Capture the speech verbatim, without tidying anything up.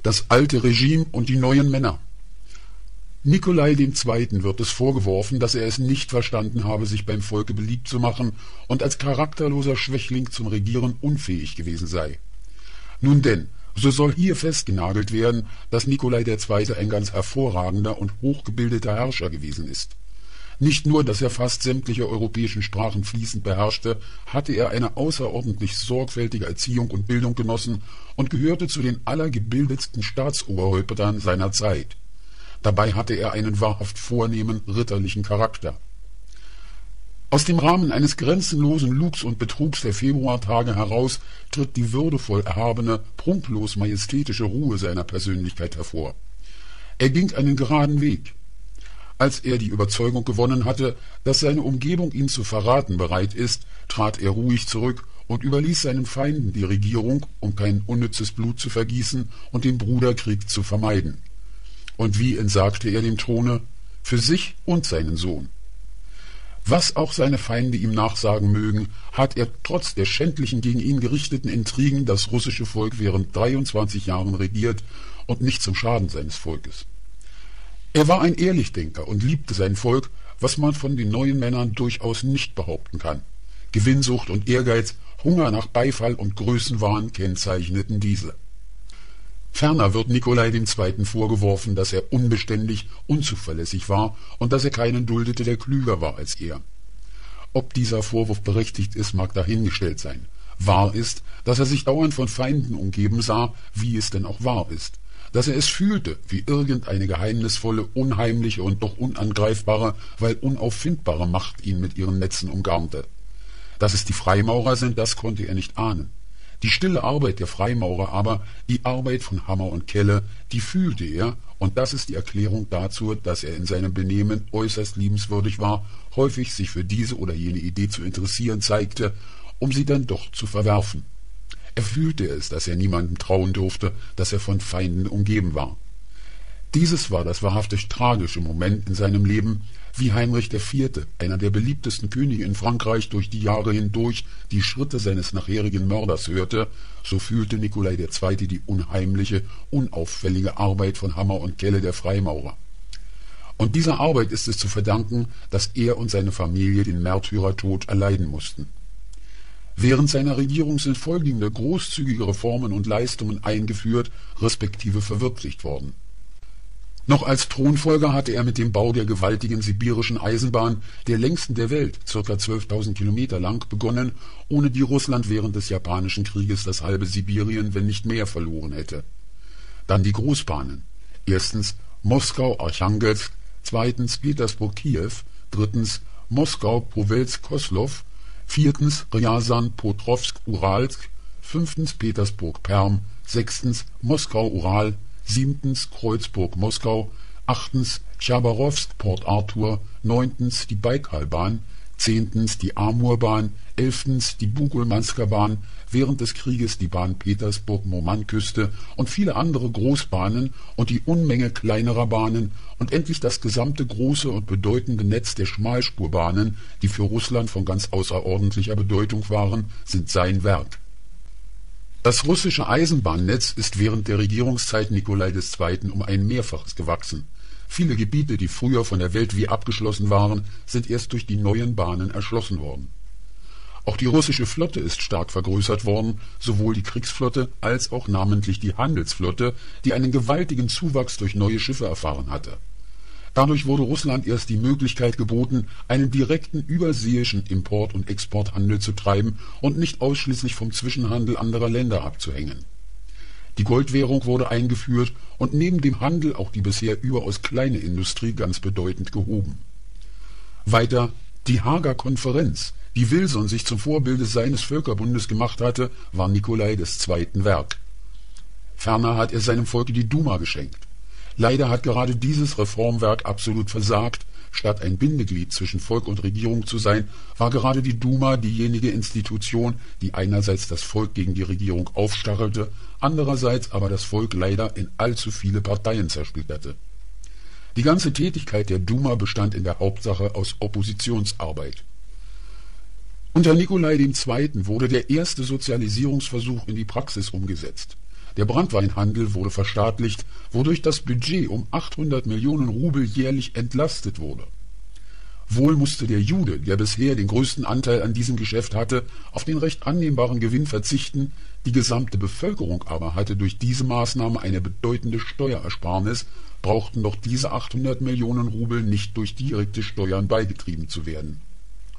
Das alte Regime und die neuen Männer. Nikolai dem Zweiten wird es vorgeworfen, dass er es nicht verstanden habe, sich beim Volke beliebt zu machen und als charakterloser Schwächling zum Regieren unfähig gewesen sei. Nun denn, so soll hier festgenagelt werden, dass Nikolai der Zweite ein ganz hervorragender und hochgebildeter Herrscher gewesen ist. Nicht nur, dass er fast sämtliche europäischen Sprachen fließend beherrschte, hatte er eine außerordentlich sorgfältige Erziehung und Bildung genossen und gehörte zu den allergebildetsten Staatsoberhäuptern seiner Zeit. Dabei hatte er einen wahrhaft vornehmen, ritterlichen Charakter. Aus dem Rahmen eines grenzenlosen Lugs und Betrugs der Februartage heraus tritt die würdevoll erhabene, prunklos majestätische Ruhe seiner Persönlichkeit hervor. Er ging einen geraden Weg. Als er die Überzeugung gewonnen hatte, dass seine Umgebung ihn zu verraten bereit ist, trat er ruhig zurück und überließ seinen Feinden die Regierung, um kein unnützes Blut zu vergießen und den Bruderkrieg zu vermeiden. Und wie entsagte er dem Throne? Für sich und seinen Sohn. Was auch seine Feinde ihm nachsagen mögen, hat er trotz der schändlichen gegen ihn gerichteten Intrigen das russische Volk während dreiundzwanzig Jahren regiert und nicht zum Schaden seines Volkes. Er war ein Ehrlichdenker und liebte sein Volk, was man von den neuen Männern durchaus nicht behaupten kann. Gewinnsucht und Ehrgeiz, Hunger nach Beifall und Größenwahn kennzeichneten diese. Ferner wird Nikolai dem Zweiten vorgeworfen, dass er unbeständig, unzuverlässig war und dass er keinen duldete, der klüger war als er. Ob dieser Vorwurf berechtigt ist, mag dahingestellt sein. Wahr ist, dass er sich dauernd von Feinden umgeben sah, wie es denn auch wahr ist. Dass er es fühlte, wie irgendeine geheimnisvolle, unheimliche und doch unangreifbare, weil unauffindbare Macht ihn mit ihren Netzen umgarnte. Dass es die Freimaurer sind, das konnte er nicht ahnen. Die stille Arbeit der Freimaurer aber, die Arbeit von Hammer und Kelle, die fühlte er, und das ist die Erklärung dazu, dass er in seinem Benehmen äußerst liebenswürdig war, häufig sich für diese oder jene Idee zu interessieren zeigte, um sie dann doch zu verwerfen. Er fühlte es, dass er niemandem trauen durfte, dass er von Feinden umgeben war. Dieses war das wahrhaftig tragische Moment in seinem Leben, wie Heinrich der Vierte, einer der beliebtesten Könige in Frankreich, durch die Jahre hindurch die Schritte seines nachherigen Mörders hörte, so fühlte Nikolai der Zweite die unheimliche, unauffällige Arbeit von Hammer und Kelle der Freimaurer. Und dieser Arbeit ist es zu verdanken, dass er und seine Familie den Märtyrertod erleiden mussten. Während seiner Regierung sind folgende großzügige Reformen und Leistungen eingeführt, respektive verwirklicht worden. Noch als Thronfolger hatte er mit dem Bau der gewaltigen sibirischen Eisenbahn, der längsten der Welt, ca. zwölftausend Kilometer lang, begonnen, ohne die Russland während des Japanischen Krieges das halbe Sibirien, wenn nicht mehr, verloren hätte. Dann die Großbahnen. Erstens Moskau-Archangelsk, zweitens Petersburg-Kiew, drittens Moskau-Powelsk-Koslow, viertens Rjasan-Potrovsk-Uralsk, fünftens Petersburg-Perm, sechstens Moskau-Ural, siebtens Kreuzburg-Moskau, achtens Chabarowsk-Port Arthur, neuntens die Baikalbahn, zehntens die Amurbahn, elftens die Bugulmansker-Bahn, während des Krieges die Bahn Petersburg-Murman-Küste und viele andere Großbahnen und die Unmenge kleinerer Bahnen und endlich das gesamte große und bedeutende Netz der Schmalspurbahnen, die für Russland von ganz außerordentlicher Bedeutung waren, sind sein Werk. Das russische Eisenbahnnetz ist während der Regierungszeit Nikolai des Zweiten um ein Mehrfaches gewachsen. Viele Gebiete, die früher von der Welt wie abgeschlossen waren, sind erst durch die neuen Bahnen erschlossen worden. Auch die russische Flotte ist stark vergrößert worden, sowohl die Kriegsflotte als auch namentlich die Handelsflotte, die einen gewaltigen Zuwachs durch neue Schiffe erfahren hatte. Dadurch wurde Russland erst die Möglichkeit geboten, einen direkten überseeischen Import- und Exporthandel zu treiben und nicht ausschließlich vom Zwischenhandel anderer Länder abzuhängen. Die Goldwährung wurde eingeführt und neben dem Handel auch die bisher überaus kleine Industrie ganz bedeutend gehoben. Weiter die Haager Konferenz, die Wilson sich zum Vorbilde seines Völkerbundes gemacht hatte, war Nikolai des Zweiten Werk. Ferner hat er seinem Volke die Duma geschenkt. Leider hat gerade dieses Reformwerk absolut versagt. Statt ein Bindeglied zwischen Volk und Regierung zu sein, war gerade die Duma diejenige Institution, die einerseits das Volk gegen die Regierung aufstachelte, andererseits aber das Volk leider in allzu viele Parteien zersplitterte. Die ganze Tätigkeit der Duma bestand in der Hauptsache aus Oppositionsarbeit. Unter Nikolai dem Zweiten wurde der erste Sozialisierungsversuch in die Praxis umgesetzt. Der Branntweinhandel wurde verstaatlicht, wodurch das Budget um achthundert Millionen Rubel jährlich entlastet wurde. Wohl musste der Jude, der bisher den größten Anteil an diesem Geschäft hatte, auf den recht annehmbaren Gewinn verzichten, die gesamte Bevölkerung aber hatte durch diese Maßnahme eine bedeutende Steuerersparnis, brauchten doch diese achthundert Millionen Rubel nicht durch direkte Steuern beigetrieben zu werden